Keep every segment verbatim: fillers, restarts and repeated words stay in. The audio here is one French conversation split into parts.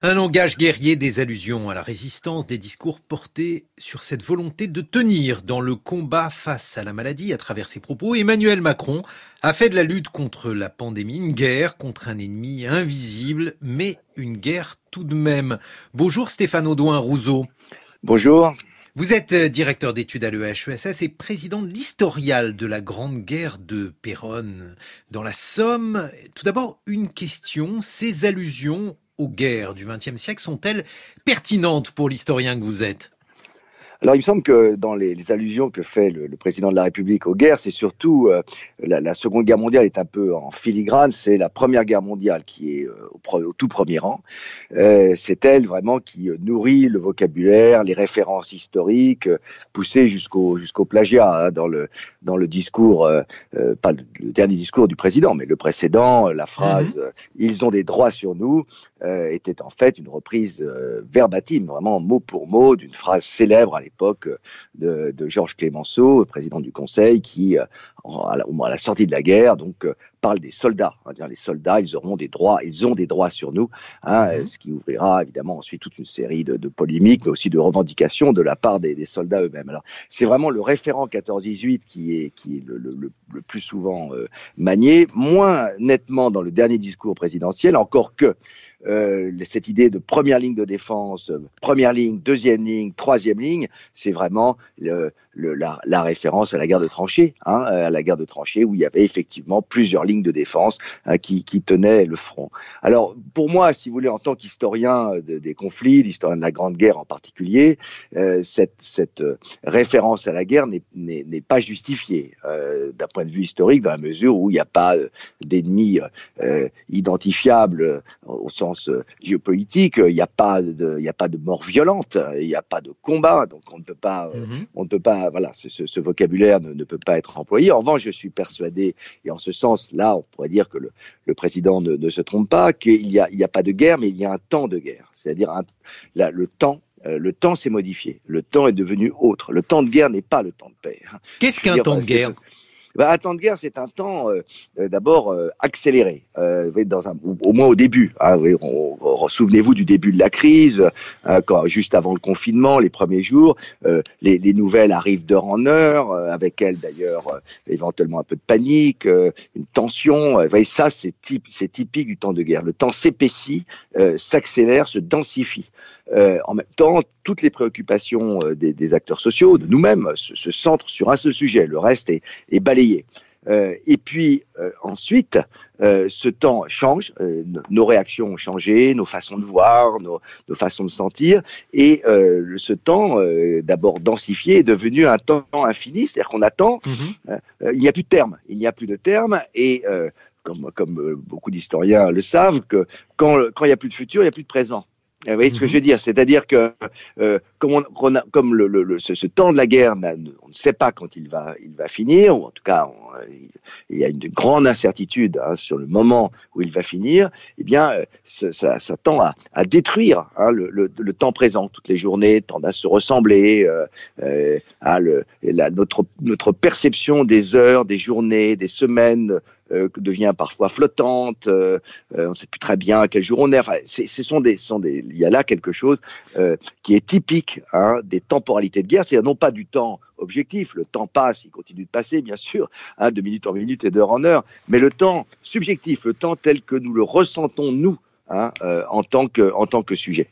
Un langage guerrier, des allusions à la résistance, des discours portés sur cette volonté de tenir dans le combat face à la maladie à travers ses propos. Emmanuel Macron a fait de la lutte contre la pandémie une guerre contre un ennemi invisible, mais une guerre tout de même. Bonjour Stéphane Audouin-Rousseau. Bonjour. Vous êtes directeur d'études à l'E H E S S et président de l'historial de la Grande Guerre de Péronne dans la Somme. Tout d'abord, une question, ces allusions aux guerres du vingtième siècle sont-elles pertinentes pour l'historien que vous êtes ? Alors, il me semble que dans les, les allusions que fait le, le président de la République aux guerres, c'est surtout euh, la, la Seconde Guerre mondiale est un peu en filigrane. C'est la Première Guerre mondiale qui est euh, au, pre, au tout premier rang. Euh, c'est elle vraiment qui nourrit le vocabulaire, les références historiques, euh, poussées jusqu'au jusqu'au plagiat hein, dans le dans le discours, euh, euh, pas le, le dernier discours du président, mais le précédent. La phrase mmh. « Ils ont des droits sur nous » euh, était en fait une reprise euh, verbatim, vraiment mot pour mot, d'une phrase célèbre à l'époque. époque de, de Georges Clémenceau, président du Conseil, qui, à la, à la sortie de la guerre, donc euh, parle des soldats. On va dire les soldats, ils auront des droits, ils ont des droits sur nous, hein, mmh. ce qui ouvrira évidemment ensuite toute une série de, de polémiques, mais aussi de revendications de la part des, des soldats eux-mêmes. Alors, c'est vraiment le référent quatorze dix-huit qui est, qui est le, le, le plus souvent euh, manié, moins nettement dans le dernier discours présidentiel, encore que Euh, cette idée de première ligne de défense, euh, première ligne, deuxième ligne, troisième ligne, c'est vraiment le, le, la, la référence à la guerre de tranchées, hein, à la guerre de tranchées où il y avait effectivement plusieurs lignes de défense hein, qui, qui tenaient le front. Alors pour moi, si vous voulez, en tant qu'historien de, des conflits, l'historien de la Grande Guerre en particulier, euh, cette, cette référence à la guerre n'est, n'est, n'est pas justifiée euh, d'un point de vue historique, dans la mesure où il n'y a pas d'ennemis euh, identifiables au sens géopolitique, il n'y a pas de, il n'y a pas de mort violente, il n'y a pas de combat, donc on ne peut pas, mmh. on ne peut pas, voilà, ce, ce, ce vocabulaire ne, ne peut pas être employé. En revanche, je suis persuadé, et en ce sens, là, on pourrait dire que le, le président ne, ne se trompe pas, qu'il y a, il y a pas de guerre, mais il y a un temps de guerre, c'est-à-dire un, la, le temps. Euh, le temps s'est modifié, le temps est devenu autre. Le temps de guerre n'est pas le temps de paix. Qu'est-ce qu'un dire, temps de guerre ? Ben, un temps de guerre, c'est un temps euh, d'abord euh, accéléré, euh, dans un, au, au moins au début. Hein, on, on, on, souvenez-vous du début de la crise, euh, quand, juste avant le confinement, les premiers jours, euh, les, les nouvelles arrivent d'heure en heure, euh, avec elles d'ailleurs euh, éventuellement un peu de panique, euh, une tension. Euh, voyez, ça, c'est, type, c'est typique du temps de guerre. Le temps s'épaissit, euh, s'accélère, se densifie. Euh, en même temps, toutes les préoccupations euh, des, des acteurs sociaux, de nous-mêmes, se, se centrent sur un seul sujet. Le reste est, est balayé. Euh, et puis euh, ensuite, euh, ce temps change, euh, nos réactions ont changé, nos façons de voir, nos, nos façons de sentir, et euh, ce temps, euh, d'abord densifié, est devenu un temps infini, c'est-à-dire qu'on attend, mmh. euh, il n'y a plus de terme, il n'y a plus de terme, et euh, comme, comme beaucoup d'historiens le savent, que quand, quand il n'y a plus de futur, il n'y a plus de présent. Vous voyez ce que je veux dire, c'est-à-dire que euh, comme, on, on a, comme le, le, le, ce, ce temps de la guerre, on ne sait pas quand il va, il va finir, ou en tout cas, on, il y a une grande incertitude hein, sur le moment où il va finir. Eh bien, ça, ça, ça tend à, à détruire hein, le, le, le temps présent. Toutes les journées tendent à se ressembler. Euh, euh, à le, la, notre, notre perception des heures, des journées, des semaines. Euh, devient parfois flottante, euh, euh, on ne sait plus très bien à quel jour on est. Enfin, c'est, ce sont des, ce sont des, il y a là quelque chose euh, qui est typique hein, des temporalités de guerre, c'est-à-dire non pas du temps objectif, le temps passe, il continue de passer, bien sûr, hein, de minute en minute et d'heure en heure, mais le temps subjectif, le temps tel que nous le ressentons nous, hein, euh, en tant que, en tant que sujet.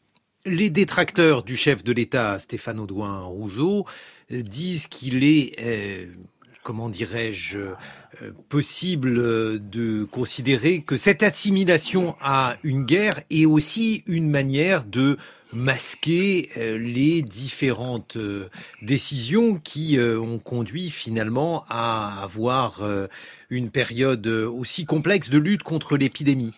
Les détracteurs du chef de l'État, Stéphane Audouin-Rousseau, euh, disent qu'il est euh, comment dirais-je, euh, possible de considérer que cette assimilation à une guerre est aussi une manière de masquer euh, les différentes euh, décisions qui euh, ont conduit finalement à avoir euh, une période aussi complexe de lutte contre l'épidémie.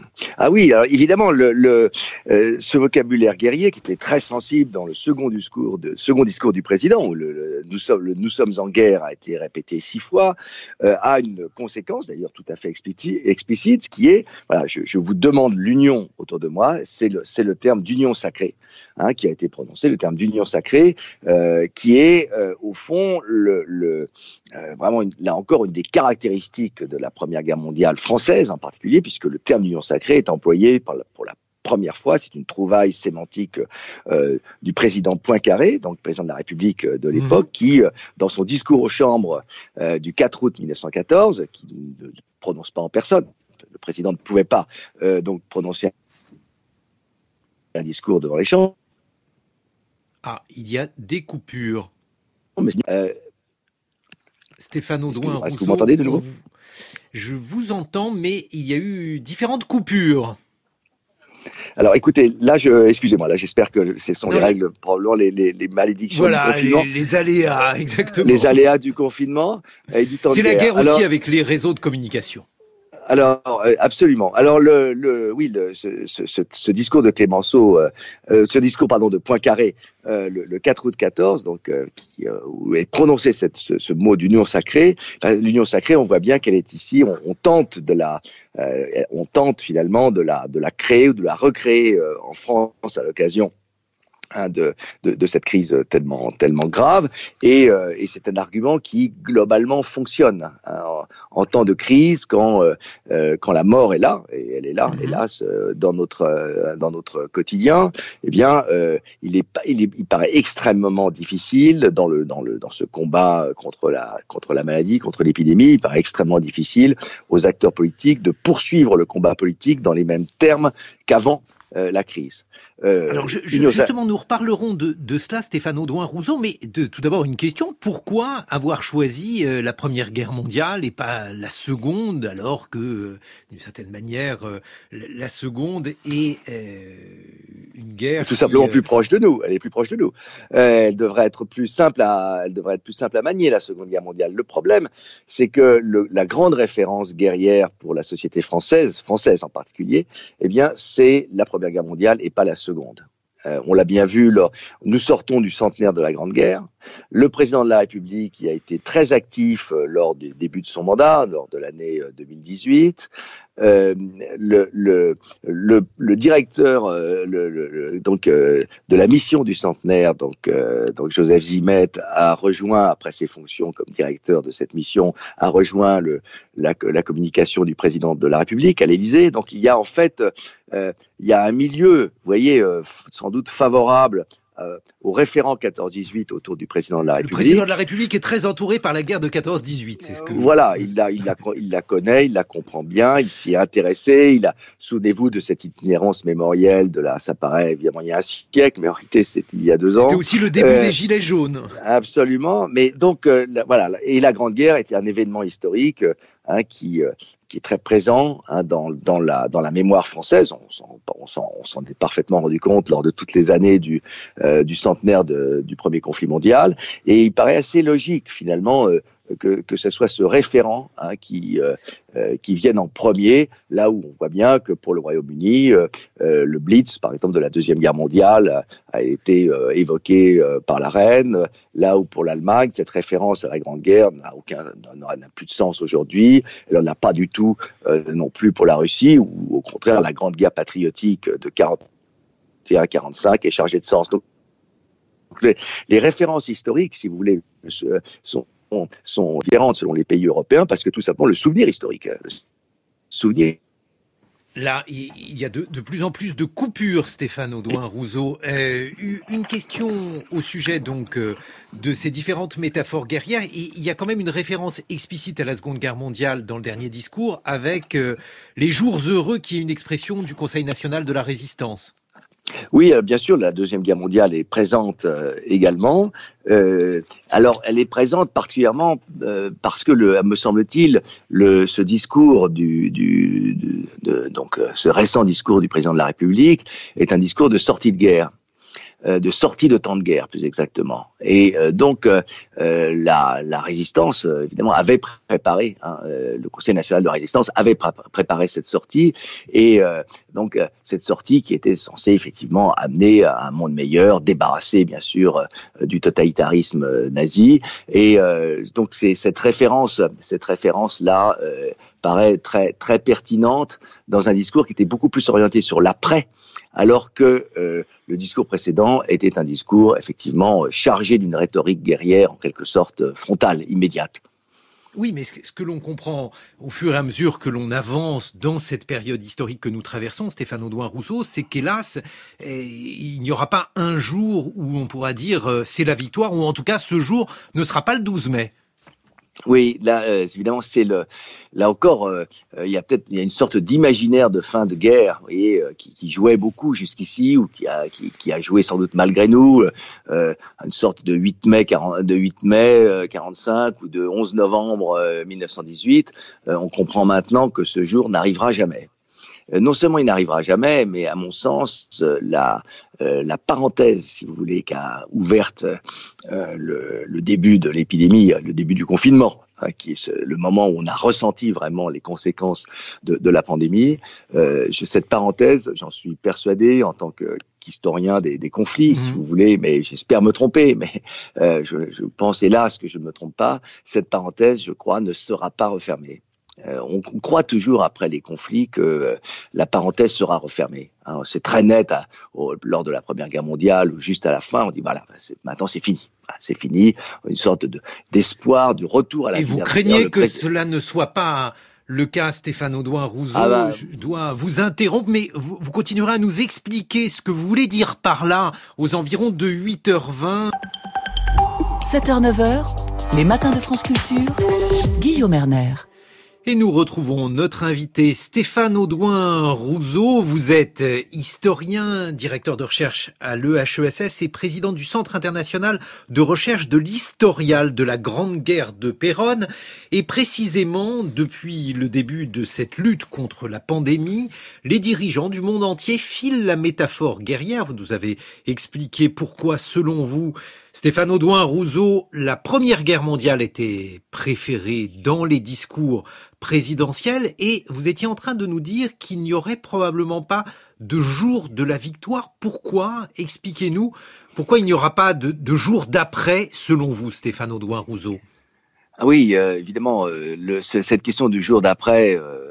Ah oui, alors évidemment, le, le, euh, ce vocabulaire guerrier qui était très sensible dans le second discours, de, second discours du président, où le, le, nous, sommes, le, nous sommes en guerre a été répété six fois, euh, a une conséquence d'ailleurs tout à fait explicite, explicite qui est, voilà, je, je vous demande l'union autour de moi, c'est le, c'est le terme d'union sacrée hein, qui a été prononcé, le terme d'union sacrée, euh, qui est euh, au fond le, le, euh, vraiment une, là encore une des caractéristiques de la Première Guerre mondiale française en particulier, puisque le terme d'union sacrée est employé par la, pour la première fois, c'est une trouvaille sémantique euh, du président Poincaré, donc président de la République de l'époque, mmh. qui, euh, dans son discours aux chambres euh, du quatre août mille neuf cent quatorze, qui ne prononce pas en personne, le président ne pouvait pas euh, donc prononcer un discours devant les chambres. Ah, il y a des coupures. Mais, euh, Stéphane Audouin-Rousseau, est-ce que vous m'entendez de nouveau ? Je vous entends, mais il y a eu différentes coupures. Alors écoutez, là, je, excusez-moi, là j'espère que ce sont non, les règles, probablement les, les, les malédictions voilà, du confinement. Les, les aléas, exactement. Les aléas du confinement et du temps de guerre. C'est la guerre Alors, aussi avec les réseaux de communication. Alors, euh, absolument. Alors, le, le, oui, le, ce, ce, ce discours de Clémenceau, euh, euh, ce discours, pardon, de Poincaré, euh, le, le quatre août quatorze, donc, euh, qui euh, où est prononcé cette, ce, ce mot d'union sacrée. Enfin, l'union sacrée, on voit bien qu'elle est ici. On, on tente de la, euh, on tente finalement de la, de la créer ou de la recréer euh, en France à l'occasion. Hein, de, de, de cette crise tellement, tellement grave, et, euh, et c'est un argument qui globalement fonctionne hein, en, en temps de crise, quand, euh, quand la mort est là, et elle est là, mm-hmm. hélas, euh, dans notre, euh, dans notre quotidien. Eh bien, euh, il, est, il, est, il paraît extrêmement difficile dans le, dans le, dans ce combat contre la, contre la maladie, contre l'épidémie. Il paraît extrêmement difficile aux acteurs politiques de poursuivre le combat politique dans les mêmes termes qu'avant euh, la crise. Euh, Alors je, je, justement, nous reparlerons de, de cela, Stéphane Audouin-Rousseau, mais de, tout d'abord une question, pourquoi avoir choisi euh, la Première Guerre mondiale et pas la Seconde, alors que, euh, d'une certaine manière, euh, la Seconde est euh, une guerre tout simplement qui, euh... plus proche de nous, elle est plus proche de nous. Euh, elle devrait être plus simple à, elle devrait être plus simple à manier, la Seconde Guerre mondiale. Le problème, c'est que le, la grande référence guerrière pour la société française, française en particulier, eh bien, c'est la Première Guerre mondiale et pas la Seconde. Euh, on l'a bien vu, lors, nous sortons du centenaire de la Grande Guerre. Le président de la République qui a été très actif euh, lors du début de son mandat, lors de l'année euh, deux mille dix-huit. Euh, le, le, le, le directeur euh, le, le, donc, euh, de la mission du centenaire, donc, euh, donc Joseph Zimet, a rejoint, après ses fonctions comme directeur de cette mission, a rejoint le, la, la communication du président de la République à l'Élysée. Donc il y a en fait euh, il y a un milieu, vous voyez, euh, sans doute favorable Euh, au référent quatorze dix-huit autour du président de la République. Le président de la République est très entouré par la guerre de quatorze dix-huit, c'est ce que... Voilà, il la, il, la, il la connaît, il la comprend bien, il s'y est intéressé, il a, souvenez-vous de cette itinérance mémorielle de la, ça paraît évidemment il y a un siècle, mais en réalité c'était il y a deux ans. C'était aussi le début euh, des Gilets jaunes. Absolument, mais donc, euh, la, voilà, et la Grande Guerre était un événement historique hein, qui... Euh, qui est très présent hein, dans, dans, la, dans la mémoire française. On s'en, on, s'en, on s'en est parfaitement rendu compte lors de toutes les années du, euh, du centenaire de, du premier conflit mondial. Et il paraît assez logique, finalement, euh, que, que ce soit ce référent hein, qui, euh, euh, qui vienne en premier, là où on voit bien que pour le Royaume-Uni, euh, euh, le Blitz, par exemple, de la Deuxième Guerre mondiale, a, a été euh, évoqué euh, par la reine, là où pour l'Allemagne, cette référence à la Grande Guerre n'a, aucun, n'a, n'a plus de sens aujourd'hui, elle n'en a pas du tout euh, non plus pour la Russie, où au contraire, la Grande Guerre patriotique de quarante et un quarante-cinq est chargée de sens. Donc, les, les références historiques, si vous voulez, sont sont différentes selon les pays européens parce que tout simplement le souvenir historique, le souvenir. Là, il y a de, de plus en plus de coupures, Stéphane Audouin-Rousseau. Euh, une question au sujet donc euh, de ces différentes métaphores guerrières. Il y a quand même une référence explicite à la Seconde Guerre mondiale dans le dernier discours avec euh, les jours heureux, qui est une expression du Conseil national de la résistance. Oui, euh, bien sûr, la Deuxième Guerre mondiale est présente euh, également. Euh, alors, elle est présente particulièrement euh, parce que, le, me semble-t-il, le, ce discours du, du du, de, donc euh, ce récent discours du président de la République est un discours de sortie de guerre. De sortie de temps de guerre, plus exactement. Et euh, donc, euh, la, la résistance, euh, évidemment, avait préparé, hein, euh, le Conseil national de la résistance avait pr- préparé cette sortie. Et euh, donc, euh, cette sortie qui était censée, effectivement, amener à un monde meilleur, débarrasser, bien sûr, euh, du totalitarisme euh, nazi. Et euh, donc, c'est cette référence, cette référence-là euh, paraît très, très pertinente dans un discours qui était beaucoup plus orienté sur l'après, alors que euh, le discours précédent était un discours effectivement chargé d'une rhétorique guerrière en quelque sorte frontale, immédiate. Oui, mais ce que l'on comprend au fur et à mesure que l'on avance dans cette période historique que nous traversons, Stéphane Audouin-Rousseau, c'est qu'hélas, il n'y aura pas un jour où on pourra dire c'est la victoire, ou en tout cas ce jour ne sera pas le douze mai. Oui, là, euh, évidemment, c'est le. Là encore, euh, il y a peut-être il y a une sorte d'imaginaire de fin de guerre, vous voyez, euh, qui, qui jouait beaucoup jusqu'ici, ou qui a qui, qui a joué sans doute malgré nous, euh, une sorte de huit mai quarante, de huit mai euh, quarante-cinq ou de onze novembre euh, mille neuf cent dix-huit. Euh, on comprend maintenant que ce jour n'arrivera jamais. Non seulement il n'arrivera jamais, mais à mon sens, la, euh, la parenthèse, si vous voulez, qu'a ouverte euh, le, le début de l'épidémie, le début du confinement, hein, qui est ce, le moment où on a ressenti vraiment les conséquences de, de la pandémie. Euh, je, cette parenthèse, j'en suis persuadé en tant que qu'historien des, des conflits, mmh. si vous voulez, mais j'espère me tromper, mais euh, je, je pense hélas que je ne me trompe pas. Cette parenthèse, je crois, ne sera pas refermée. Euh, on, on croit toujours après les conflits que euh, la parenthèse sera refermée. Hein, c'est très net à, au, lors de la Première Guerre mondiale ou juste à la fin, on dit voilà, c'est, maintenant c'est fini, voilà, c'est fini, une sorte de, d'espoir du retour à la vie. Et vous craignez que pré... cela ne soit pas le cas, Stéphane Audouin-Rousseau. Ah bah, je dois vous interrompre, mais vous, vous continuerez à nous expliquer ce que vous voulez dire par là aux environs de huit heures vingt. sept heures neuf heures, les matins de France Culture, Guillaume Erner. Et nous retrouvons notre invité Stéphane Audouin-Rousseau. Vous êtes historien, directeur de recherche à l'E H E S S et président du Centre international de recherche de l'historial de la Grande Guerre de Péronne. Et précisément, depuis le début de cette lutte contre la pandémie, les dirigeants du monde entier filent la métaphore guerrière. Vous nous avez expliqué pourquoi, selon vous, Stéphane Audouin-Rousseau, la Première Guerre mondiale était préférée dans les discours présidentiels et vous étiez en train de nous dire qu'il n'y aurait probablement pas de jour de la victoire. Pourquoi ? Expliquez-nous. Pourquoi il n'y aura pas de, de jour d'après, selon vous, Stéphane Audouin-Rousseau ? Ah oui, euh, évidemment, euh, le, ce, cette question du jour d'après... Euh...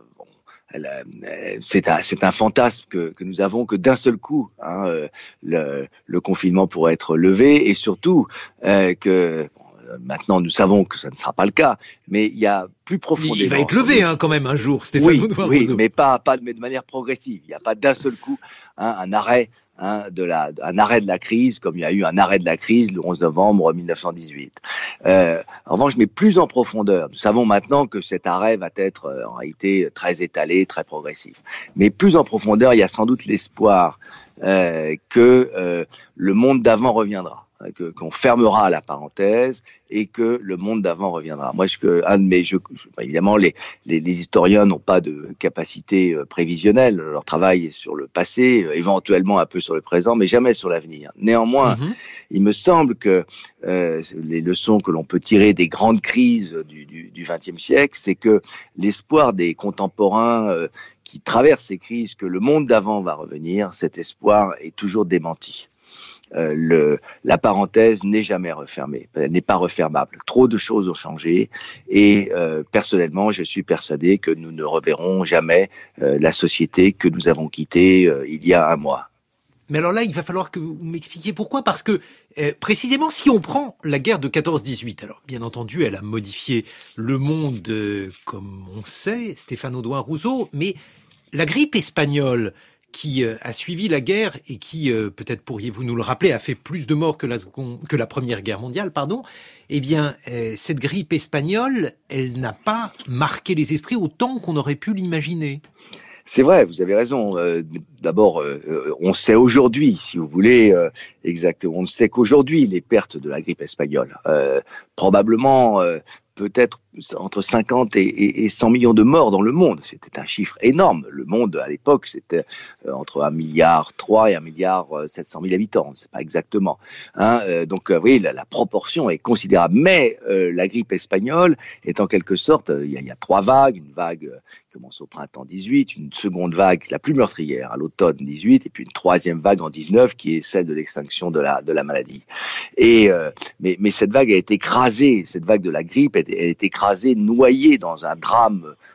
C'est un, c'est un fantasme que, que nous avons que d'un seul coup, hein, le, le confinement pourrait être levé et surtout euh, que bon, maintenant nous savons que ça ne sera pas le cas, mais il y a plus profondément. Il va être levé hein, quand même un jour, Stéphane oui, Audouin-Rousseau. Oui, mais pas, pas de, mais de manière progressive. Il n'y a pas d'un seul coup hein, un arrêt. Hein, de la, un arrêt de la crise, comme il y a eu un arrêt de la crise le onze novembre mille neuf cent dix-huit. Euh, en revanche, mais plus en profondeur. Nous savons maintenant que cet arrêt va être euh, en réalité très étalé, très progressif. Mais plus en profondeur, il y a sans doute l'espoir euh, que euh, le monde d'avant reviendra. Que, qu'on fermera la parenthèse et que le monde d'avant reviendra. Moi, je, un de mes, je, je, évidemment, les, les, les historiens n'ont pas de capacité prévisionnelle. Leur travail est sur le passé, éventuellement un peu sur le présent, mais jamais sur l'avenir. Néanmoins, mm-hmm. il me semble que euh, les leçons que l'on peut tirer des grandes crises du, du, du vingtième siècle, c'est que l'espoir des contemporains euh, qui traversent ces crises, que le monde d'avant va revenir, cet espoir est toujours démenti. Euh, le, la parenthèse n'est jamais refermée, elle n'est pas refermable. Trop de choses ont changé et euh, personnellement, je suis persuadé que nous ne reverrons jamais euh, la société que nous avons quittée euh, il y a un mois. Mais alors là, il va falloir que vous m'expliquiez pourquoi, parce que euh, précisément, si on prend la guerre de quatorze dix-huit, alors bien entendu, elle a modifié le monde euh, comme on sait, Stéphane Audouin-Rousseau, mais la grippe espagnole qui euh, a suivi la guerre et qui, euh, peut-être pourriez-vous nous le rappeler, a fait plus de morts que la, seconde, que la Première Guerre mondiale, pardon, eh bien, euh, cette grippe espagnole, elle n'a pas marqué les esprits autant qu'on aurait pu l'imaginer. C'est vrai, vous avez raison. Euh, d'abord, euh, on sait aujourd'hui, si vous voulez, euh, exactement, on sait qu'aujourd'hui, les pertes de la grippe espagnole, euh, probablement... Euh, peut-être entre cinquante et cent millions de morts dans le monde. C'était un chiffre énorme. Le monde, à l'époque, c'était entre un milliard trois et un milliard sept cent mille habitants. On ne sait pas exactement. Hein, euh, donc, euh, oui, la, la proportion est considérable. Mais euh, la grippe espagnole est en quelque sorte, il y, y a trois vagues. Une vague euh, qui commence au printemps dix-huit, une seconde vague, la plus meurtrière, à l'automne dix-huit, et puis une troisième vague en dix-neuf, qui est celle de l'extinction de la, de la maladie. Et, euh, mais, mais cette vague a été écrasée, cette vague de la grippe, elle est écrasée, noyée dans un drame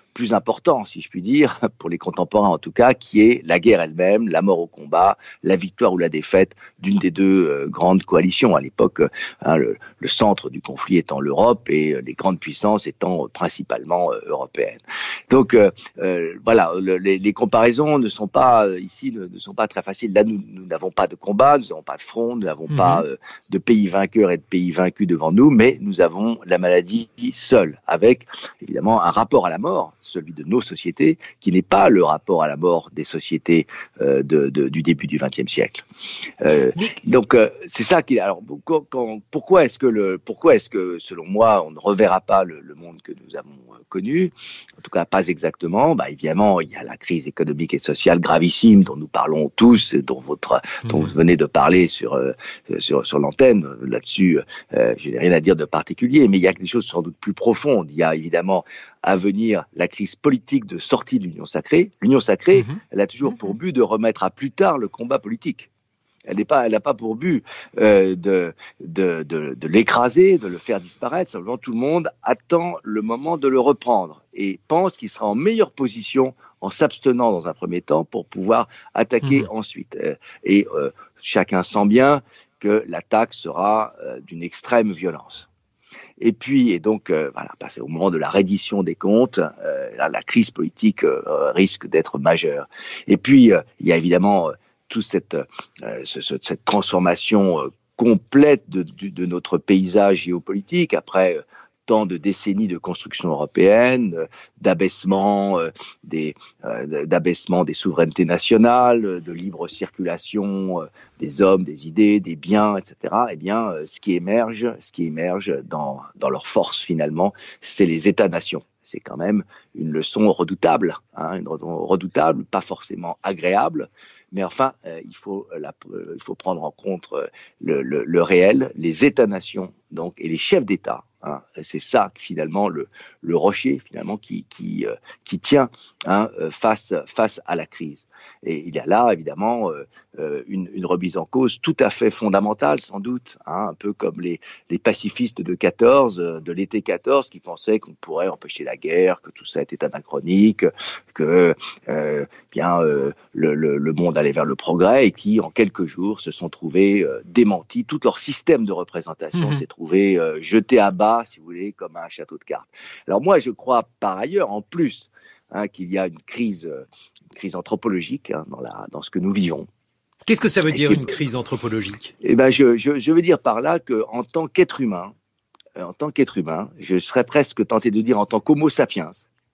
plus important, si je puis dire, pour les contemporains en tout cas, qui est la guerre elle-même, la mort au combat, la victoire ou la défaite d'une des deux euh, grandes coalitions. À l'époque, euh, hein, le, le centre du conflit étant l'Europe et euh, les grandes puissances étant euh, principalement euh, européennes. Donc euh, euh, voilà, le, les, les comparaisons ne sont pas euh, ici ne, ne sont pas très faciles. Là, nous nous n'avons pas de combat, nous n'avons pas de front, nous n'avons mmh. pas euh, de pays vainqueurs et de pays vaincus devant nous, mais nous avons la maladie seule, avec évidemment un rapport à la mort, celui de nos sociétés, qui n'est pas le rapport à la mort des sociétés euh, de, de, du début du vingtième siècle. Euh, donc euh, c'est ça qui. Alors quand, quand, pourquoi est-ce que le, pourquoi est-ce que selon moi on ne reverra pas le, le monde que nous avons connu, en tout cas pas exactement. Bah évidemment il y a la crise économique et sociale gravissime dont nous parlons tous, dont votre, mmh. dont vous venez de parler sur euh, sur sur l'antenne. Là-dessus, euh, je n'ai rien à dire de particulier, mais il y a des choses sans doute plus profondes. Il y a évidemment à venir la crise politique de sortie de l'Union sacrée. L'Union sacrée, mmh. elle a toujours mmh. pour but de remettre à plus tard le combat politique. Elle n'est pas, elle n'a pas pour but euh, de, de, de, de l'écraser, de le faire disparaître. Simplement, tout le monde attend le moment de le reprendre et pense qu'il sera en meilleure position en s'abstenant dans un premier temps pour pouvoir attaquer mmh. ensuite. Et euh, chacun sent bien que l'attaque sera euh, d'une extrême violence. Et puis, et donc, euh, voilà, au moment de la reddition des comptes, euh, la, la crise politique euh, risque d'être majeure. Et puis, euh, il y a évidemment euh, toute cette, euh, ce, ce, cette transformation euh, complète de, de, de notre paysage géopolitique après euh, tant de décennies de construction européenne, euh, d'abaissement euh, des euh, d'abaissement des souverainetés nationales, de libre circulation euh, des hommes, des idées, des biens, et cetera. Eh bien, euh, ce qui émerge, ce qui émerge dans dans leur force finalement, c'est les États-nations. C'est quand même une leçon redoutable, hein, une redoutable, pas forcément agréable, mais enfin, euh, il faut la, euh, il faut prendre en compte le, le, le réel, les États-nations, donc, et les chefs d'État. Hein, c'est ça finalement le, le rocher finalement qui qui euh, qui tient hein, face face à la crise. Et il y a là évidemment euh, une, une remise en cause tout à fait fondamentale sans doute, hein, un peu comme les les pacifistes de quatorze, de l'été quatorze, qui pensaient qu'on pourrait empêcher la guerre, que tout ça était anachronique, que euh, bien euh, le, le le monde allait vers le progrès, et qui en quelques jours se sont trouvés euh, démentis. Tout leur système de représentation mmh. s'est trouvé euh, jeté à bas, si vous voulez, comme un château de cartes. Alors moi, je crois par ailleurs, en plus, hein, qu'il y a une crise, une crise anthropologique hein, dans, la, dans ce que nous vivons. Qu'est-ce que ça veut dire, que, une crise anthropologique ? Eh ben, je, je, je veux dire par là qu'en tant qu'être humain, euh, en tant qu'être humain, je serais presque tenté de dire en tant qu'homo sapiens,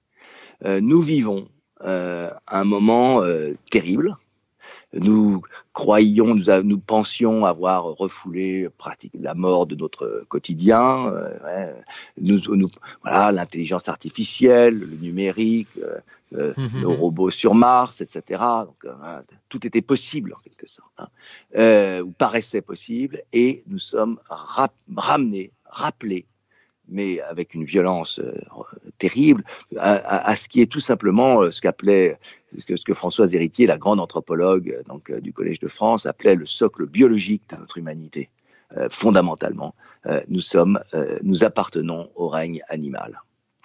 euh, nous vivons euh, un moment euh, terrible. Nous croyions, nous, a, nous pensions avoir refoulé pratique, la mort de notre quotidien. Euh, ouais, nous, nous, voilà, l'intelligence artificielle, le numérique, euh, mmh, nos mmh. robots sur Mars, et cetera. Donc, euh, tout était possible en quelque sorte, hein, euh, ou paraissait possible, et nous sommes rap- ramenés, rappelés, mais avec une violence euh, terrible, à, à, à ce qui est tout simplement euh, ce qu'appelait, ce que, ce que Françoise Héritier, la grande anthropologue donc, euh, du Collège de France, appelait le socle biologique de notre humanité. Euh, fondamentalement, euh, nous sommes, euh, nous appartenons au règne animal.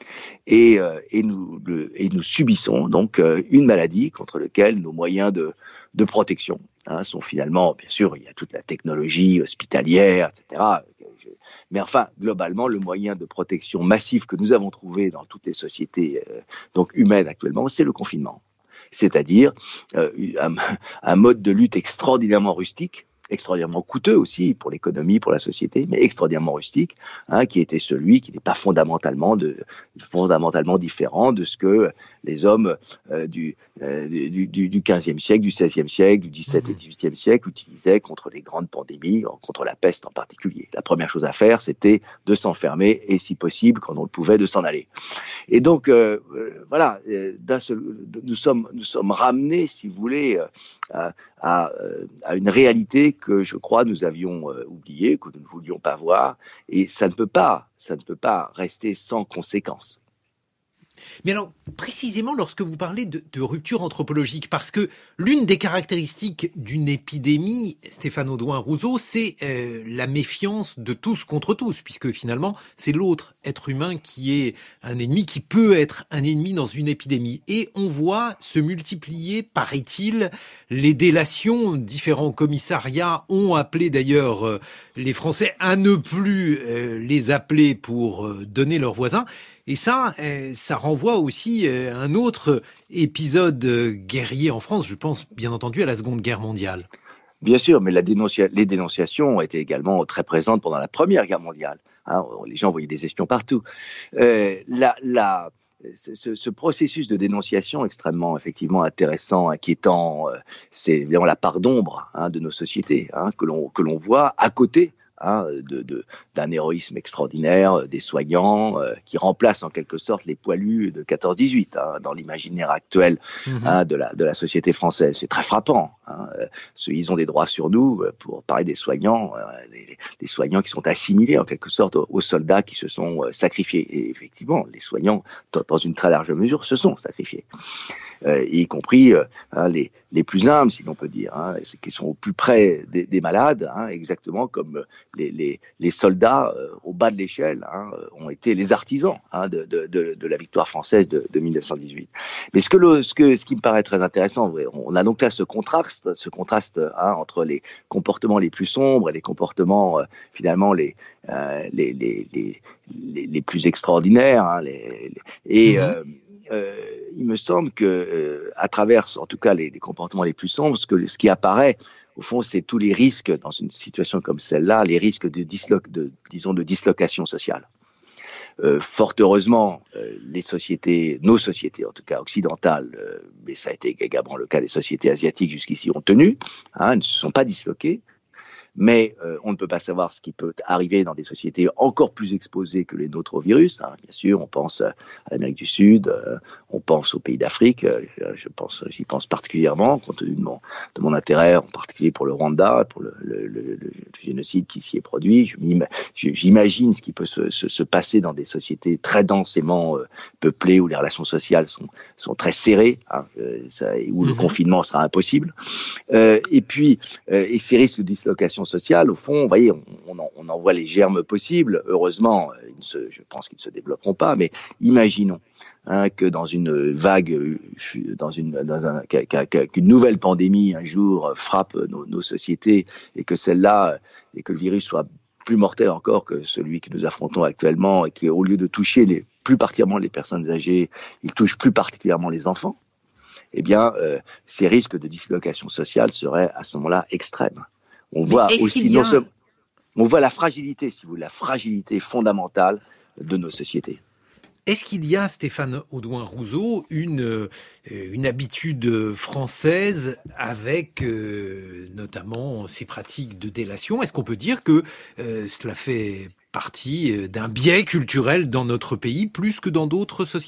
Et, euh, et, nous, le, et nous subissons donc euh, une maladie contre laquelle nos moyens de, de protection hein, sont finalement, bien sûr, il y a toute la technologie hospitalière, et cetera. Mais enfin, globalement, le moyen de protection massif que nous avons trouvé dans toutes les sociétés euh, donc humaines actuellement, c'est le confinement. C'est-à-dire euh, un, un mode de lutte extraordinairement rustique, extraordinairement coûteux aussi pour l'économie, pour la société, mais extraordinairement rustique, hein, qui était celui qui n'est pas fondamentalement, de, fondamentalement différent de ce que les hommes euh, du, euh, du, du, du quinzième siècle, du seizième siècle, du dix-septième et dix-huitième siècle utilisaient contre les grandes pandémies, contre la peste en particulier. La première chose à faire, c'était de s'enfermer et, si possible, quand on le pouvait, de s'en aller. Et donc, euh, voilà, d'un seul, nous sommes, nous sommes ramenés, si vous voulez, à, à, à une réalité que je crois nous avions euh, oublié, que nous ne voulions pas voir, et ça ne peut pas, ça ne peut pas rester sans conséquences. Mais alors, précisément lorsque vous parlez de, de rupture anthropologique, parce que l'une des caractéristiques d'une épidémie, Stéphane Audouin-Rousseau, c'est euh, la méfiance de tous contre tous, puisque finalement, c'est l'autre être humain qui est un ennemi, qui peut être un ennemi dans une épidémie. Et on voit se multiplier, paraît-il, les délations. Différents commissariats ont appelé d'ailleurs euh, les Français à ne plus euh, les appeler pour euh, donner leurs voisins. Et ça, ça renvoie aussi à un autre épisode guerrier en France, je pense bien entendu à la Seconde Guerre mondiale. Bien sûr, mais la dénoncia- les dénonciations ont été également très présentes pendant la Première Guerre mondiale. Hein, les gens voyaient des espions partout. Euh, la, la, ce, ce processus de dénonciation extrêmement effectivement intéressant, inquiétant, euh, c'est évidemment la part d'ombre hein, de nos sociétés hein, que l'on que l'on voit à côté. Hein, de, de, d'un héroïsme extraordinaire, des soignants euh, qui remplacent en quelque sorte les poilus de quatorze dix-huit hein, dans l'imaginaire actuel mmh. hein, de, la, de la société française. C'est très frappant. Hein. Ils ont des droits sur nous pour parler des soignants, euh, les, les soignants qui sont assimilés en quelque sorte aux, aux soldats qui se sont euh, sacrifiés. Et effectivement, les soignants, dans, dans une très large mesure, se sont sacrifiés. Euh, y compris euh, hein, les, les plus humbles, si l'on peut dire, hein, ceux qui sont au plus près des, des malades, hein, exactement comme les, les, les soldats euh, au bas de l'échelle hein, ont été les artisans hein, de, de, de, de la victoire française de, de mille neuf cent dix-huit. Mais ce, que le, ce, que, ce qui me paraît très intéressant, on a donc là ce contraste, ce contraste hein, entre les comportements les plus sombres et les comportements euh, finalement les, euh, les, les, les, les, les plus extraordinaires. Hein, les, les, et mmh. euh, Euh, il me semble que, euh, à travers, en tout cas, les, les comportements les plus sombres, ce, que, ce qui apparaît, au fond, c'est tous les risques dans une situation comme celle-là, les risques de, dislo- de disons, de dislocation sociale. Euh, fort heureusement, euh, les sociétés, nos sociétés, en tout cas occidentales, euh, mais ça a été également le cas des sociétés asiatiques jusqu'ici, ont tenu, hein, ne se sont pas disloquées. Mais euh, on ne peut pas savoir ce qui peut arriver dans des sociétés encore plus exposées que les nôtres au virus. Hein. Bien sûr, on pense à l'Amérique du Sud, euh, on pense aux pays d'Afrique. Euh, je pense, j'y pense particulièrement, compte tenu de mon, de mon intérêt, en particulier pour le Rwanda, pour le, le, le, le génocide qui s'y est produit. Je j'imagine ce qui peut se, se, se passer dans des sociétés très densément euh, peuplées, où les relations sociales sont, sont très serrées, hein, euh, ça, et où mmh. le confinement sera impossible. Euh, et puis, euh, et ces risques de dislocation sociale, au fond, vous voyez, on, on, en, on en voit les germes possibles. Heureusement, ils ne se, je pense qu'ils ne se développeront pas, mais imaginons hein, que dans une vague, dans une, dans un, qu'une nouvelle pandémie un jour frappe nos, nos sociétés et que celle-là, et que le virus soit plus mortel encore que celui que nous affrontons actuellement et qui, au lieu de toucher les, plus particulièrement les personnes âgées, il touche plus particulièrement les enfants. Eh bien, euh, ces risques de dislocation sociale seraient à ce moment-là extrêmes. On voit aussi, non seulement, on voit la fragilité, si vous voulez, la fragilité fondamentale de nos sociétés. Est-ce qu'il y a, Stéphane Audouin-Rousseau, une, une habitude française avec euh, notamment ces pratiques de délation ? Est-ce qu'on peut dire que euh, cela fait partie d'un biais culturel dans notre pays plus que dans d'autres sociétés ?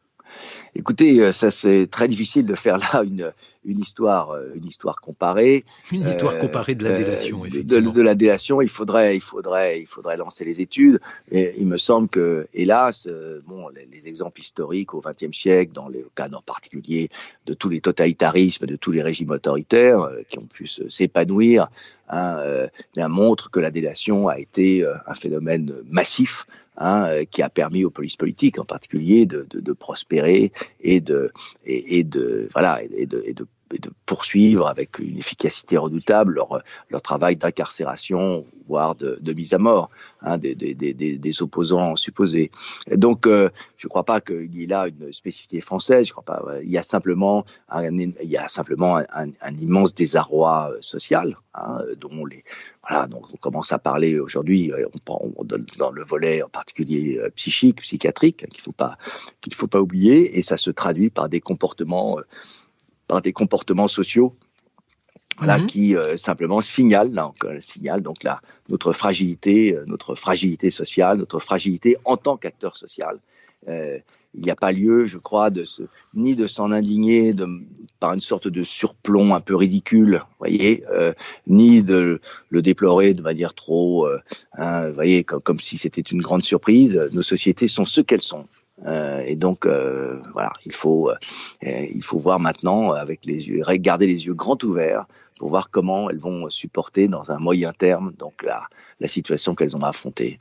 Écoutez, ça c'est très difficile de faire là une une histoire une histoire comparée. Une histoire euh, comparée de la délation, euh, effectivement. De, de la délation, il faudrait il faudrait il faudrait lancer les études. Et il me semble que, hélas, euh, bon, les, les exemples historiques au vingtième siècle, dans les cas en particulier de tous les totalitarismes, de tous les régimes autoritaires euh, qui ont pu se, s'épanouir, hein, euh, bien, montrent que la délation a été euh, un phénomène massif. Hein, qui a permis aux polices politiques, en particulier, de, de, de prospérer et de, et, et de, voilà, et de, et de, et de poursuivre avec une efficacité redoutable leur, leur travail d'incarcération, voire de, de mise à mort, hein, des, des, des, des opposants supposés. Et donc, euh, je ne crois pas qu'il y ait là une spécificité française. Je crois pas. Il y a simplement un, il y a simplement un, un, un immense désarroi social, hein, dont les Voilà, donc on commence à parler aujourd'hui, on, on, dans le volet en particulier euh, psychique, psychiatrique, qu'il faut pas, qu'il faut pas oublier, et ça se traduit par des comportements, euh, par des comportements sociaux, voilà, mmh. qui euh, simplement signalent, là, encore, signalent donc la notre fragilité, euh, notre fragilité sociale, notre fragilité en tant qu'acteur social. Euh, il n'y a pas lieu, je crois, de se, ni de s'en indigner de, par une sorte de surplomb un peu ridicule, voyez, euh, ni de le déplorer de manière trop, euh, hein, voyez, comme, comme si c'était une grande surprise. Nos sociétés sont ce qu'elles sont. Euh, et donc, euh, voilà, il faut, euh, il faut voir maintenant avec les yeux, garder les yeux grands ouverts pour voir comment elles vont supporter dans un moyen terme donc la, la situation qu'elles ont à affronter.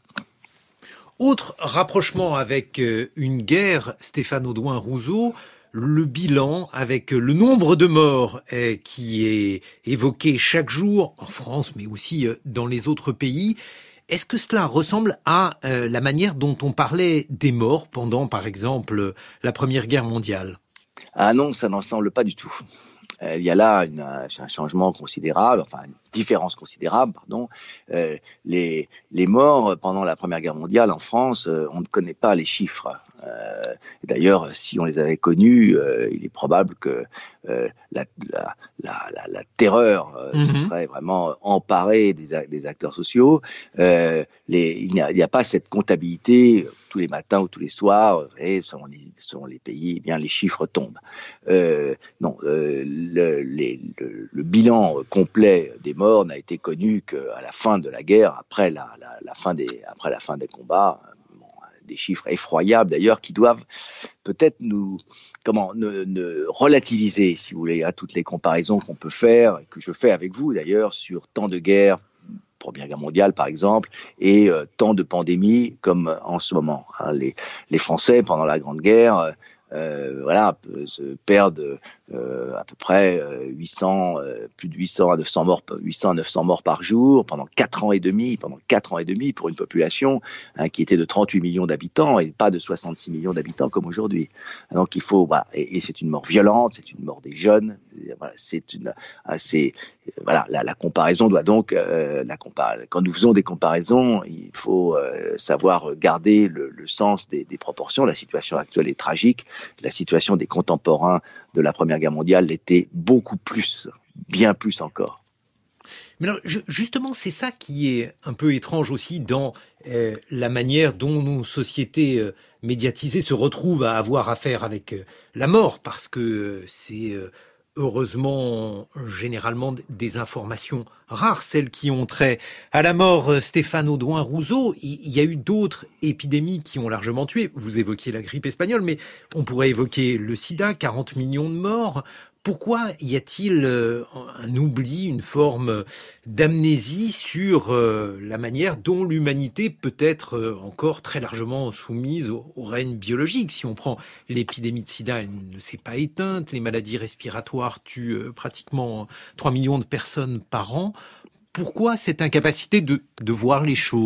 Autre rapprochement avec une guerre, Stéphane Audouin-Rousseau, le bilan avec le nombre de morts qui est évoqué chaque jour en France, mais aussi dans les autres pays. Est-ce que cela ressemble à la manière dont on parlait des morts pendant, par exemple, la Première Guerre mondiale ? Ah non, ça n'en semble pas du tout. Euh, il y a là une, un changement considérable, enfin une différence considérable, pardon. Euh, les, les morts pendant la Première Guerre mondiale en France, euh, on ne connaît pas les chiffres. Euh, d'ailleurs, si on les avait connus, euh, il est probable que euh, la, la, la, la, la terreur euh, mm-hmm. se serait vraiment emparée des, des acteurs sociaux. Euh, les, il n'y a, il n'y a pas cette comptabilité tous les matins ou tous les soirs, et selon les, selon les pays, eh bien les chiffres tombent. Euh, non, euh, le, les, le, le bilan complet des morts n'a été connu qu'à la fin de la guerre, après la, la, la fin des, après la fin des combats. Bon, des chiffres effroyables d'ailleurs qui doivent peut-être nous, comment, ne, ne relativiser, si vous voulez, à toutes les comparaisons qu'on peut faire, que je fais avec vous d'ailleurs sur tant de guerres. Première Guerre mondiale, par exemple, et euh, tant de pandémies comme euh, en ce moment. Hein. Les, les Français, pendant la Grande Guerre, euh, voilà, se perdent euh, à peu près euh, huit cents, euh, plus de huit cents à neuf cents morts, huit cents à neuf cents morts par jour pendant quatre ans et demi, pendant quatre ans et demi pour une population hein, qui était de trente-huit millions d'habitants et pas de soixante-six millions d'habitants comme aujourd'hui. Donc il faut, voilà, et, et c'est une mort violente, c'est une mort des jeunes, voilà, c'est une, c'est, voilà, la, la comparaison doit donc, euh, la compar- quand nous faisons des comparaisons, il faut euh, savoir garder le, le sens des, des proportions. La situation actuelle est tragique. La situation des contemporains de la Première Guerre mondiale l'était beaucoup plus, bien plus encore. Mais alors, justement, c'est ça qui est un peu étrange aussi dans euh, la manière dont nos sociétés euh, médiatisées se retrouvent à avoir affaire avec euh, la mort, parce que euh, c'est euh, heureusement généralement des informations rares, celles qui ont trait à la mort. Stéphane Audouin-Rousseau, il y a eu d'autres épidémies qui ont largement tué. Vous évoquiez la grippe espagnole, mais on pourrait évoquer le sida, quarante millions de morts. Pourquoi y a-t-il un oubli, une forme d'amnésie sur la manière dont l'humanité peut être encore très largement soumise au, au règne biologique ? Si on prend l'épidémie de sida, elle ne s'est pas éteinte. Les maladies respiratoires tuent pratiquement trois millions de personnes par an. Pourquoi cette incapacité de, de voir les choses ?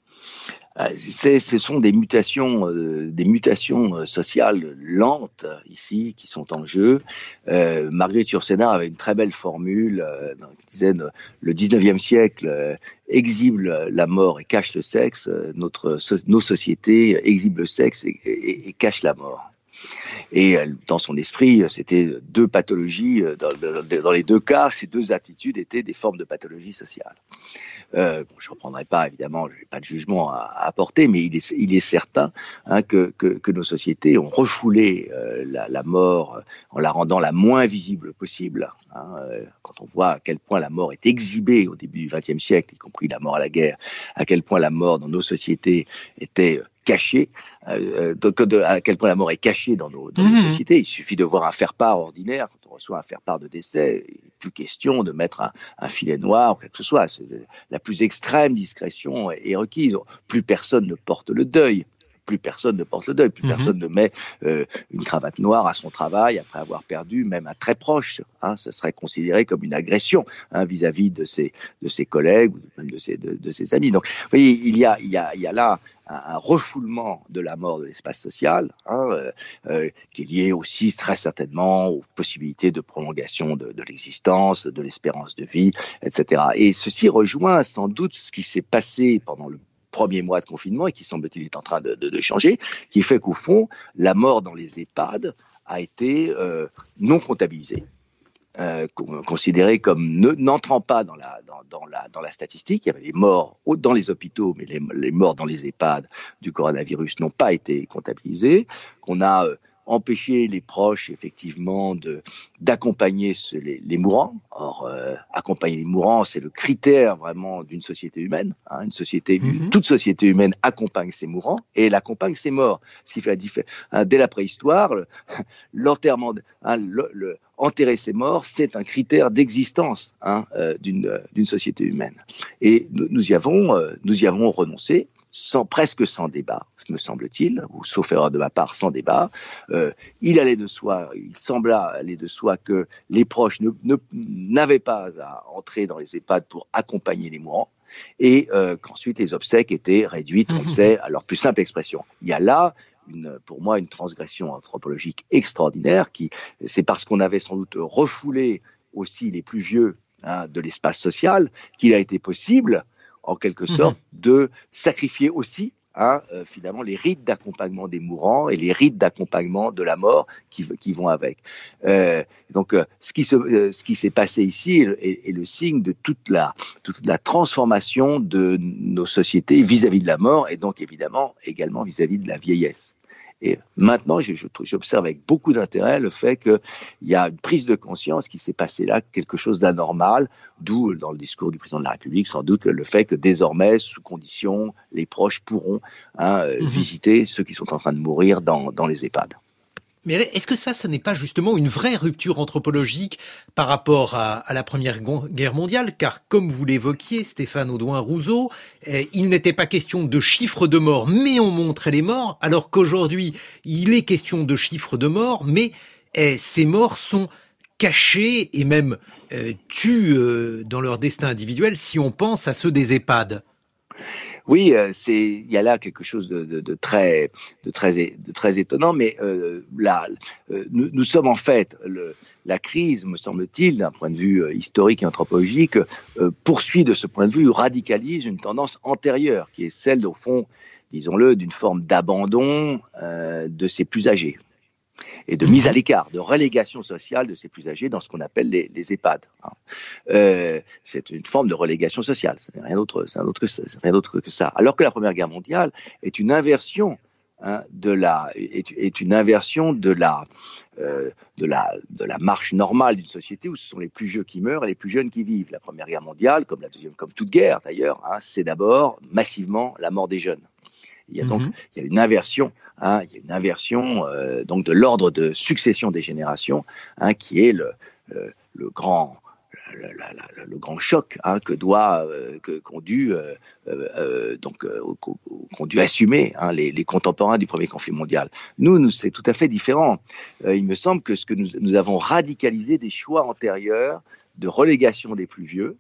C'est, ce sont des mutations, euh, des mutations sociales lentes ici qui sont en jeu. Euh, Marguerite Yourcenar avait une très belle formule euh, qui disait le dix-neuvième siècle euh, exhibe la mort et cache le sexe. Notre, so, nos sociétés exhibent le sexe et, et, et cachent la mort. Et dans son esprit, c'était deux pathologies. Dans, dans, dans les deux cas, ces deux attitudes étaient des formes de pathologie sociale. Euh, bon, je ne reprendrai pas, évidemment, je n'ai pas de jugement à, à apporter, mais il est, il est certain hein, que, que, que nos sociétés ont refoulé euh, la, la mort en la rendant la moins visible possible. Hein, euh, quand on voit à quel point la mort est exhibée au début du vingtième siècle, y compris la mort à la guerre, à quel point la mort dans nos sociétés était cachée, euh, donc de, à quel point la mort est cachée dans nos, dans mmh. nos sociétés. Il suffit de voir un faire-part ordinaire. Quand on reçoit un faire-part de décès, il n'est plus question de mettre un, un filet noir ou quelque chose que ce soit. C'est, la plus extrême discrétion est, est requise. Plus personne ne porte le deuil. Plus personne ne porte le deuil, plus mmh. personne ne met euh, une cravate noire à son travail après avoir perdu même un très proche. Hein, ce serait considéré comme une agression hein, vis-à-vis de ses, de ses collègues ou même de ses, de, de ses amis. Donc, vous voyez, il y a, il y a, il y a là un, un refoulement de la mort de l'espace social hein, euh, euh, qui est lié aussi très certainement aux possibilités de prolongation de, de l'existence, de l'espérance de vie, et cetera. Et ceci rejoint sans doute ce qui s'est passé pendant le premier mois de confinement et qui semble-t-il est en train de, de, de changer, qui fait qu'au fond, la mort dans les EHPAD a été euh, non comptabilisée, euh, considérée comme ne, n'entrant pas dans la, dans, dans, la, dans la statistique. Il y avait les morts dans les hôpitaux, mais les, les morts dans les EHPAD du coronavirus n'ont pas été comptabilisées, qu'on a... Euh, empêcher les proches, effectivement, de, d'accompagner ce, les, les mourants. Or, euh, accompagner les mourants, c'est le critère vraiment d'une société humaine. Hein. Une société, mm-hmm. Toute société humaine accompagne ses mourants et elle accompagne ses morts. Ce qui fait la différence. Hein, dès la préhistoire, le, l'enterrement, hein, le, le, enterrer ses morts, c'est un critère d'existence hein, euh, d'une, euh, d'une société humaine. Et nous, nous y avons, euh, nous y avons renoncé. Sans, presque sans débat, me semble-t-il, ou sauf erreur de ma part, sans débat. Euh, il allait de soi, il sembla aller de soi que les proches ne, ne, n'avaient pas à entrer dans les EHPAD pour accompagner les mourants, et euh, qu'ensuite les obsèques étaient réduites, on le sait, à leur plus simple expression. Il y a là, une, pour moi, une transgression anthropologique extraordinaire, qui, c'est parce qu'on avait sans doute refoulé aussi les plus vieux hein, de l'espace social, qu'il a été possible, en quelque sorte, mmh. de sacrifier aussi, hein, euh, finalement, les rites d'accompagnement des mourants et les rites d'accompagnement de la mort qui, qui vont avec. Euh, donc, euh, ce, qui se, euh, ce qui s'est passé ici est, est, est le signe de toute la, toute la transformation de nos sociétés vis-à-vis de la mort et donc, évidemment, également vis-à-vis de la vieillesse. Et maintenant, je, je, j'observe avec beaucoup d'intérêt le fait qu'il y a une prise de conscience qui s'est passé là, quelque chose d'anormal, d'où, dans le discours du président de la République, sans doute le fait que désormais, sous conditions, les proches pourront hein, mmh. visiter ceux qui sont en train de mourir dans, dans les EHPAD. Mais est-ce que ça, ça n'est pas justement une vraie rupture anthropologique par rapport à, à la Première Guerre mondiale? Car comme vous l'évoquiez, Stéphane Audouin-Rousseau, eh, il n'était pas question de chiffres de morts, mais on montrait les morts, alors qu'aujourd'hui, il est question de chiffres de morts, mais eh, ces morts sont cachés et même euh, tuent euh, dans leur destin individuel si on pense à ceux des EHPAD. Oui, euh, c'est il y a là quelque chose de, de, de très de très de très étonnant, mais euh, là euh, nous, nous sommes en fait le, la crise, me semble-t-il, d'un point de vue euh, historique et anthropologique, euh, poursuit de ce point de vue, radicalise une tendance antérieure, qui est celle au fond, disons-le, d'une forme d'abandon euh, de ses plus âgés. Et de mise à l'écart, de relégation sociale de ces plus âgés dans ce qu'on appelle les, les EHPAD. Euh, c'est une forme de relégation sociale, c'est rien d'autre, c'est rien d'autre que ça, c'est rien d'autre que ça. Alors que la Première Guerre mondiale est une inversion hein, de la, est, est une inversion de la, euh, de la, de la marche normale d'une société où ce sont les plus vieux qui meurent et les plus jeunes qui vivent. La Première Guerre mondiale, comme la deuxième, comme toute guerre d'ailleurs, hein, c'est d'abord massivement la mort des jeunes. Il y a donc mmh. il y a une inversion, hein, il y a une inversion euh, donc de l'ordre de succession des générations, hein, qui est le, le, le grand le, le, le, le grand choc hein, que doit euh, que qu'ont dû euh, euh, donc euh, qu'ont dû assumer hein, les, les contemporains du premier conflit mondial. Nous, nous c'est tout à fait différent. Euh, il me semble que ce que nous nous avons radicalisé des choix antérieurs de relégation des plus vieux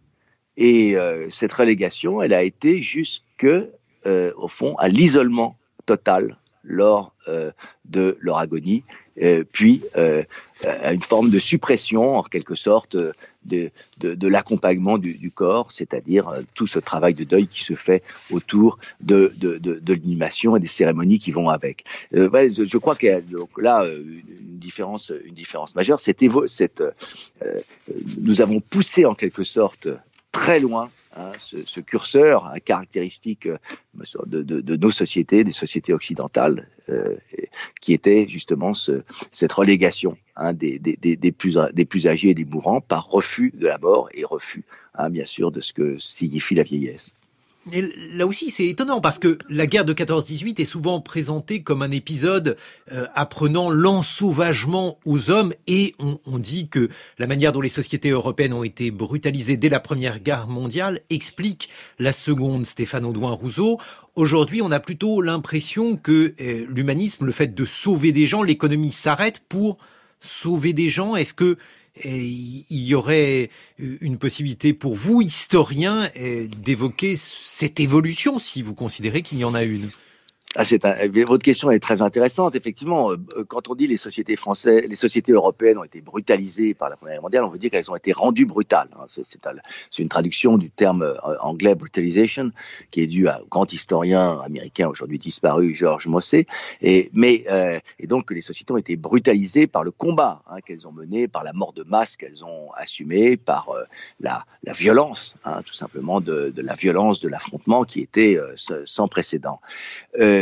et euh, cette relégation, elle a été jusque Euh, au fond, à l'isolement total lors euh, de leur agonie, euh, puis euh, à une forme de suppression, en quelque sorte, de, de, de l'accompagnement du, du corps, c'est-à-dire euh, tout ce travail de deuil qui se fait autour de, de, de, de l'inhumation et des cérémonies qui vont avec. Euh, ouais, je, je crois qu'il y a donc, là une différence, une différence majeure. Cette évo- cette, euh, nous avons poussé en quelque sorte très loin Hein, ce, ce curseur hein, caractéristique euh, de, de, de nos sociétés, des sociétés occidentales, euh, qui était justement ce, cette relégation hein, des, des, des, des, plus, des plus âgés et des mourants par refus de la mort et refus, hein, bien sûr, de ce que signifie la vieillesse. Et là aussi, c'est étonnant parce que la guerre de quatorze dix-huit est souvent présentée comme un épisode euh, apprenant l'ensauvagement aux hommes et on, on dit que la manière dont les sociétés européennes ont été brutalisées dès la Première Guerre mondiale explique la seconde. Stéphane Audouin-Rousseau. Aujourd'hui, on a plutôt l'impression que euh, l'humanisme, le fait de sauver des gens, l'économie s'arrête pour sauver des gens. Est-ce que Et il y aurait une possibilité pour vous, historiens, d'évoquer cette évolution, si vous considérez qu'il y en a une? Ah, c'est un, votre question est très intéressante. Effectivement, quand on dit les sociétés françaises, les sociétés européennes ont été brutalisées par la Première Guerre mondiale, on veut dire qu'elles ont été rendues brutales. C'est, c'est, c'est une traduction du terme anglais brutalization, qui est dû à un grand historien américain aujourd'hui disparu, George Mossé. Et, mais, euh, et donc que les sociétés ont été brutalisées par le combat hein, qu'elles ont mené, par la mort de masse qu'elles ont assumée, par euh, la, la violence, hein, tout simplement de, de la violence de l'affrontement qui était euh, sans précédent. Euh,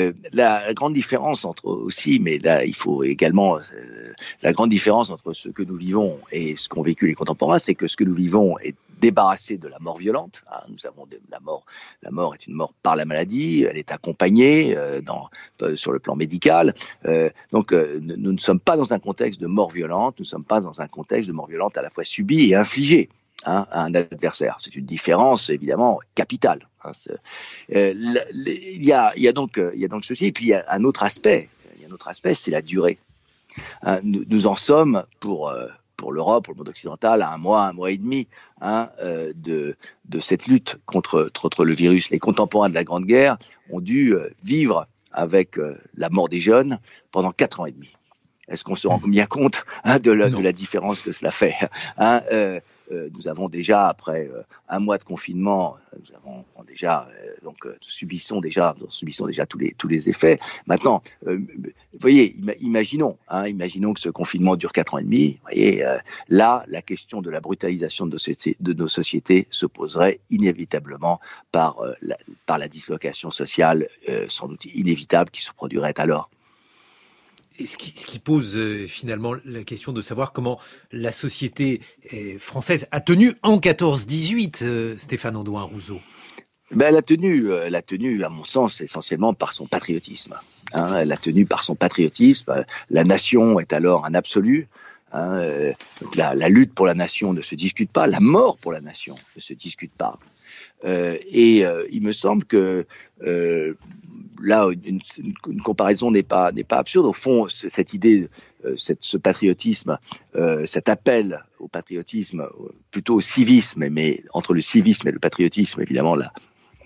Euh, la, la grande différence entre aussi, mais là il faut également euh, la grande différence entre ce que nous vivons et ce qu'ont vécu les contemporains, c'est que ce que nous vivons est débarrassé de la mort violente. Hein, nous avons de, la mort. La mort est une mort par la maladie. Elle est accompagnée euh, dans, euh, sur le plan médical. Euh, donc, euh, nous ne sommes pas dans un contexte de mort violente. Nous ne sommes pas dans un contexte de mort violente à la fois subie et infligée, hein, à un adversaire. C'est une différence évidemment capitale. Hein, euh, il y a, il y a donc, il y a donc ceci. Et puis il y a un autre aspect. Il y a un autre aspect, c'est la durée. Hein, nous, nous en sommes pour euh, pour l'Europe, pour le monde occidental, à un mois, un mois et demi hein, euh, de, de cette lutte contre, contre le virus. Les contemporains de la Grande Guerre ont dû euh, vivre avec euh, la mort des jeunes pendant quatre ans et demi. Est-ce qu'on se rend bien compte hein, de, la, de la différence que cela fait hein, euh, euh, Nous avons déjà, après euh, un mois de confinement, nous avons déjà euh, donc euh, subissons déjà, subissons déjà tous les tous les effets. Maintenant, euh, vous voyez, im- imaginons, hein, imaginons que ce confinement dure quatre ans et demi. Vous voyez, euh, là, la question de la brutalisation de nos, sociétés, de nos sociétés se poserait inévitablement par euh, la, par la dislocation sociale, euh, sans doute inévitable, qui se produirait alors. Et ce, qui, ce qui pose euh, finalement la question de savoir comment la société euh, française a tenu en quatorze dix-huit, euh, Stéphane Audouin-Rouzot. Ben, elle a tenu, euh, elle a tenu, à mon sens, essentiellement par son patriotisme. Hein, elle a tenu par son patriotisme. La nation est alors un absolu. Hein, euh, donc la, la lutte pour la nation ne se discute pas. La mort pour la nation ne se discute pas. Euh, et euh, il me semble que euh, là, une, une, une comparaison n'est pas n'est pas absurde. Au fond, cette idée, euh, cette, ce patriotisme, euh, cet appel au patriotisme, plutôt au civisme, mais entre le civisme et le patriotisme, évidemment, la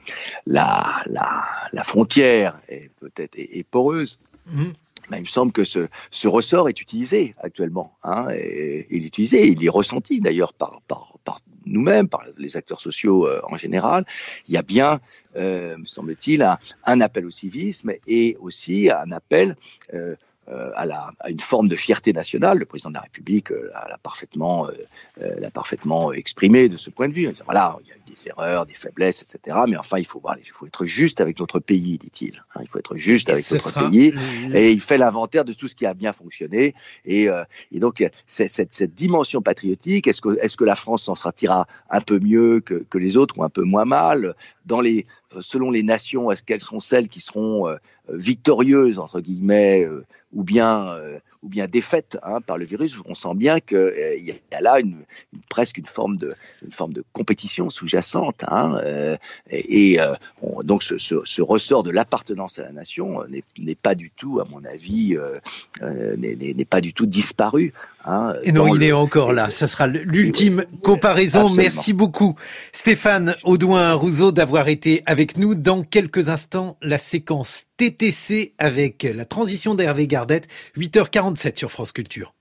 la la, la frontière est peut-être est, est poreuse. Mmh. Ben, il me semble que ce, ce ressort est utilisé actuellement. Hein, et, et il est utilisé, il est ressenti d'ailleurs par par par nous-mêmes, par les acteurs sociaux euh, en général. Il y a bien, euh, me semble-t-il, un, un appel au civisme et aussi un appel euh, euh, à, la, à une forme de fierté nationale. Le président de la République euh, l'a parfaitement, euh, l'a parfaitement exprimé de ce point de vue. En disant, voilà, il y a eu des erreurs, des faiblesses, et cetera. Mais enfin, il faut, voilà, il faut être juste avec notre pays, dit-il. Hein, il faut être juste et avec notre sera... pays. Et il fait l'inventaire de tout ce qui a bien fonctionné. Et, euh, et donc, c'est, cette, cette dimension patriotique, est-ce que, est-ce que la France s'en sortira un peu mieux que, que les autres ou un peu moins mal? Dans les, selon les nations, est-ce qu'elles sont celles qui seront euh, victorieuses, entre guillemets, euh, ou bien euh, ou bien défaites hein, par le virus? On sent bien qu'il euh, y a là une, une, presque une forme de une forme de compétition sous-jacente. Hein, euh, et et euh, on, donc ce, ce, ce ressort de l'appartenance à la nation n'est, n'est pas du tout, à mon avis, euh, euh, n'est, n'est pas du tout disparu. Hein, et non, il le... est encore là. Ça sera l'ultime oui, comparaison. Absolument. Merci beaucoup, Stéphane Audouin-Rouzot, d'avoir été avec nous. Dans quelques instants, la séquence T T C avec la transition d'Hervé Gardette, huit heures quarante-sept sur France Culture.